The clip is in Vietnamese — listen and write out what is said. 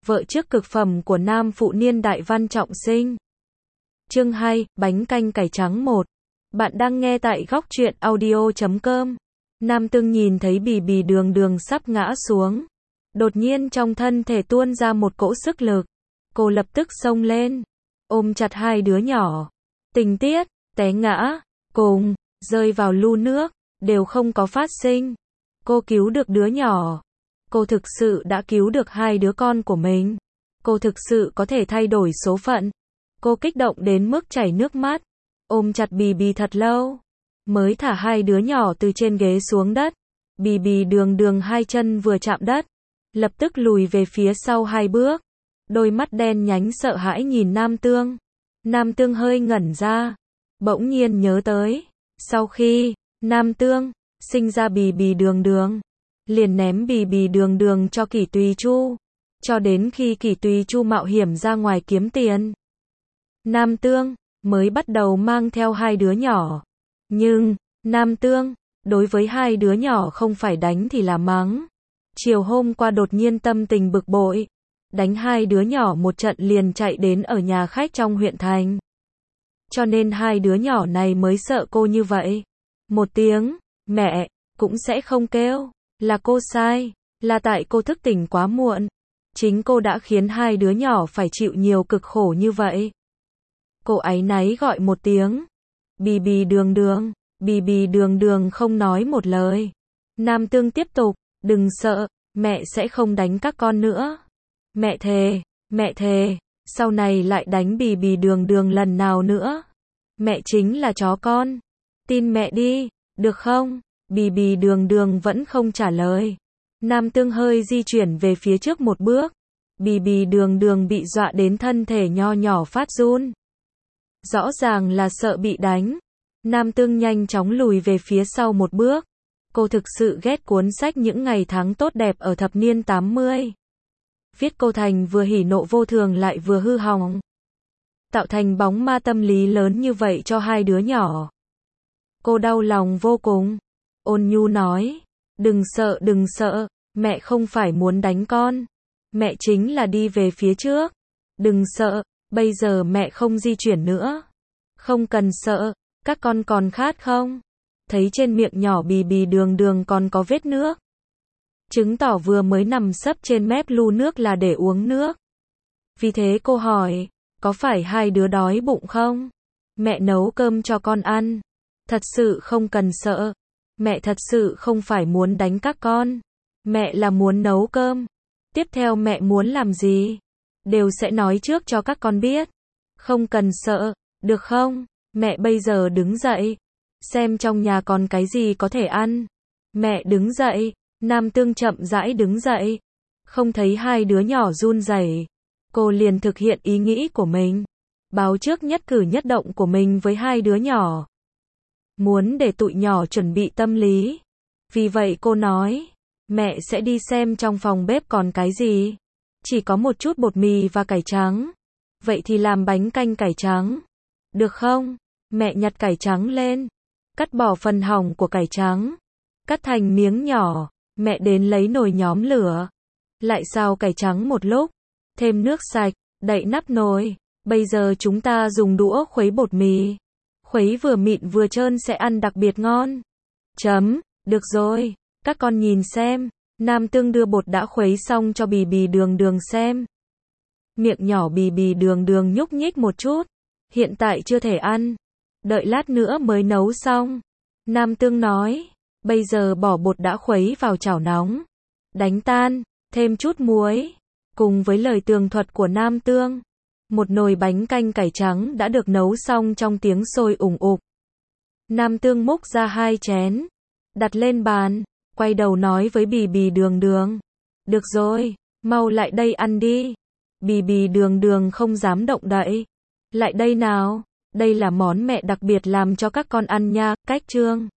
vợ trước cực phẩm của nam phụ niên đại Văn Trọng Sinh. Chương 2, bánh canh cải trắng 1. Bạn đang nghe tại góc truyện audio.com. Nam Tương nhìn thấy Bì Bì Đường Đường sắp ngã xuống. Đột nhiên trong thân thể tuôn ra một cỗ sức lực. Cô lập tức xông lên, ôm chặt hai đứa nhỏ. Tình tiết, té ngã, cùng, rơi vào lu nước, đều không có phát sinh. Cô cứu được đứa nhỏ. Cô thực sự đã cứu được hai đứa con của mình. Cô thực sự có thể thay đổi số phận. Cô kích động đến mức chảy nước mắt, ôm chặt Bì Bì thật lâu, mới thả hai đứa nhỏ từ trên ghế xuống đất. Bì Bì Đường Đường hai chân vừa chạm đất, lập tức lùi về phía sau hai bước, đôi mắt đen nhánh sợ hãi nhìn Nam Tương. Nam Tương hơi ngẩn ra, bỗng nhiên nhớ tới, sau khi Nam Tương sinh ra Bì Bì Đường Đường, liền ném Bì Bì Đường Đường cho Kỷ Tùy Chu, cho đến khi Kỷ Tùy Chu mạo hiểm ra ngoài kiếm tiền, Nam Tương mới bắt đầu mang theo hai đứa nhỏ. Nhưng Nam Tương đối với hai đứa nhỏ không phải đánh thì là mắng. Chiều hôm qua đột nhiên tâm tình bực bội, đánh hai đứa nhỏ một trận liền chạy đến ở nhà khách trong huyện thành. Cho nên hai đứa nhỏ này mới sợ cô như vậy. Một tiếng mẹ cũng sẽ không kêu. Là cô sai, là tại cô thức tỉnh quá muộn. Chính cô đã khiến hai đứa nhỏ phải chịu nhiều cực khổ như vậy. Cô áy náy gọi một tiếng. Bì Bì Đường Đường. Bì Bì Đường Đường không nói một lời. Nam Tương tiếp tục, đừng sợ, mẹ sẽ không đánh các con nữa. Mẹ thề, sau này lại đánh Bì Bì Đường Đường lần nào nữa. Mẹ chính là chó con. Tin mẹ đi, được không? Bì Bì Đường Đường vẫn không trả lời. Nam Tương hơi di chuyển về phía trước một bước. Bì Bì Đường Đường bị dọa đến thân thể nho nhỏ phát run. Rõ ràng là sợ bị đánh. Nam Tương nhanh chóng lùi về phía sau một bước. Cô thực sự ghét cuốn sách những ngày tháng tốt đẹp ở thập niên 80. Viết cô thành vừa hỉ nộ vô thường lại vừa hư hỏng. Tạo thành bóng ma tâm lý lớn như vậy cho hai đứa nhỏ. Cô đau lòng vô cùng. Ôn nhu nói, đừng sợ, mẹ không phải muốn đánh con. Mẹ chính là đi về phía trước. Đừng sợ, bây giờ mẹ không di chuyển nữa. Không cần sợ, các con còn khát không? Thấy trên miệng nhỏ Bì Bì Đường Đường còn có vết nước. Chứng tỏ vừa mới nằm sấp trên mép lu nước là để uống nước. Vì thế cô hỏi, có phải hai đứa đói bụng không? Mẹ nấu cơm cho con ăn. Thật sự không cần sợ. Mẹ thật sự không phải muốn đánh các con. Mẹ là muốn nấu cơm. Tiếp theo mẹ muốn làm gì? Đều sẽ nói trước cho các con biết. Không cần sợ, được không? Mẹ bây giờ đứng dậy. Xem trong nhà còn cái gì có thể ăn. Mẹ đứng dậy. Nam Tương chậm rãi đứng dậy. Không thấy hai đứa nhỏ run rẩy, cô liền thực hiện ý nghĩ của mình. Báo trước nhất cử nhất động của mình với hai đứa nhỏ. Muốn để tụi nhỏ chuẩn bị tâm lý. Vì vậy cô nói, mẹ sẽ đi xem trong phòng bếp còn cái gì. Chỉ có một chút bột mì và cải trắng. Vậy thì làm bánh canh cải trắng. Được không? Mẹ nhặt cải trắng lên. Cắt bỏ phần hỏng của cải trắng. Cắt thành miếng nhỏ. Mẹ đến lấy nồi nhóm lửa. Lại xào cải trắng một lúc. Thêm nước sạch. Đậy nắp nồi. Bây giờ chúng ta dùng đũa khuấy bột mì. Khuấy vừa mịn vừa trơn sẽ ăn đặc biệt ngon. Được rồi. Các con nhìn xem. Nam Tương đưa bột đã khuấy xong cho Bì Bì Đường Đường xem. Miệng nhỏ Bì Bì Đường Đường nhúc nhích một chút. Hiện tại chưa thể ăn. Đợi lát nữa mới nấu xong. Nam Tương nói. Bây giờ bỏ bột đã khuấy vào chảo nóng. Đánh tan. Thêm chút muối. Cùng với lời tường thuật của Nam Tương. Một nồi bánh canh cải trắng đã được nấu xong trong tiếng sôi ủng ục. Nam Tương múc ra hai chén. Đặt lên bàn. Quay đầu nói với Bì Bì Đường Đường. Được rồi, mau lại đây ăn đi. Bì Bì Đường Đường không dám động đậy. Lại đây nào, đây là món mẹ đặc biệt làm cho các con ăn nha. Cách chương